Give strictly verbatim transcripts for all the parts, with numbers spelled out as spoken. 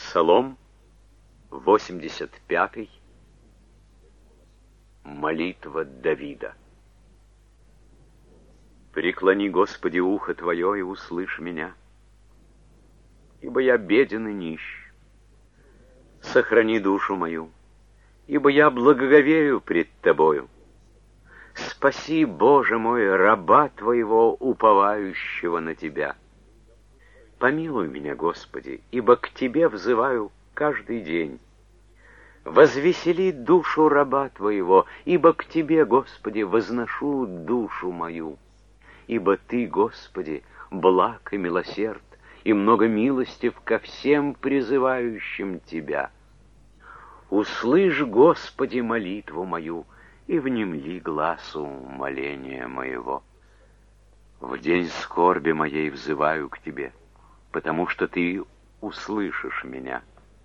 Псалом восемьдесят пятый. Молитва Давида. Преклони, Господи, ухо Твое и услышь меня, ибо я беден и нищ. Сохрани душу мою, ибо я благоговею пред Тобою. Спаси, Боже мой, раба Твоего, уповающего на Тебя. Помилуй меня, Господи, ибо к Тебе взываю каждый день. Возвесели душу раба Твоего, ибо к Тебе, Господи, возношу душу мою. Ибо Ты, Господи, благ и милосерд, и много милостив ко всем призывающим Тебя. Услышь, Господи, молитву мою, и внемли гласу моления моего. В день скорби моей взываю к Тебе, потому что Ты услышишь меня.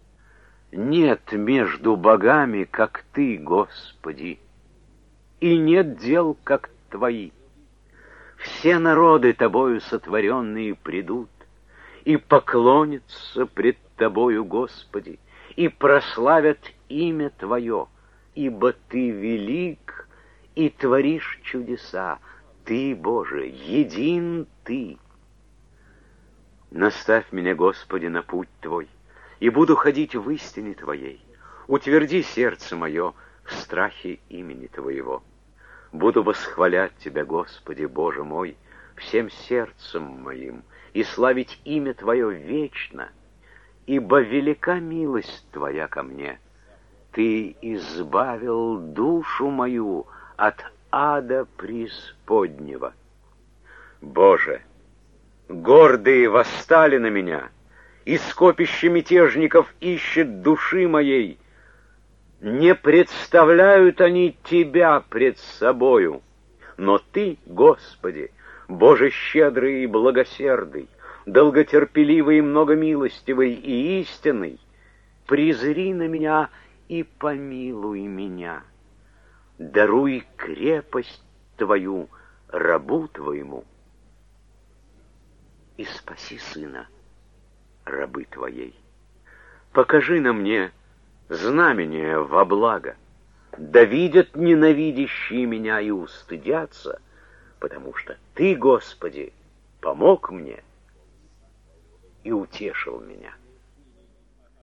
Нет между богами, как Ты, Господи, и нет дел, как Твои. Все народы Тобою сотворенные придут и поклонятся пред Тобою, Господи, и прославят имя Твое, ибо Ты велик и творишь чудеса. Ты, Боже, един Ты. Наставь меня, Господи, на путь Твой, и буду ходить в истине Твоей. Утверди сердце мое в страхе имени Твоего. Буду восхвалять Тебя, Господи, Боже мой, всем сердцем моим, и славить имя Твое вечно, ибо велика милость Твоя ко мне. Ты избавил душу мою от ада преисподнего. Боже, гордые восстали на меня, и скопище мятежников ищет души моей. Не представляют они Тебя пред собою, но Ты, Господи, Боже щедрый и благосердый, долготерпеливый и многомилостивый и истинный, презри на меня и помилуй меня. Даруй крепость Твою рабу Твоему и спаси сына рабы Твоей. Покажи на мне знамение во благо, да видят ненавидящие меня и устыдятся, потому что Ты, Господи, помог мне и утешил меня.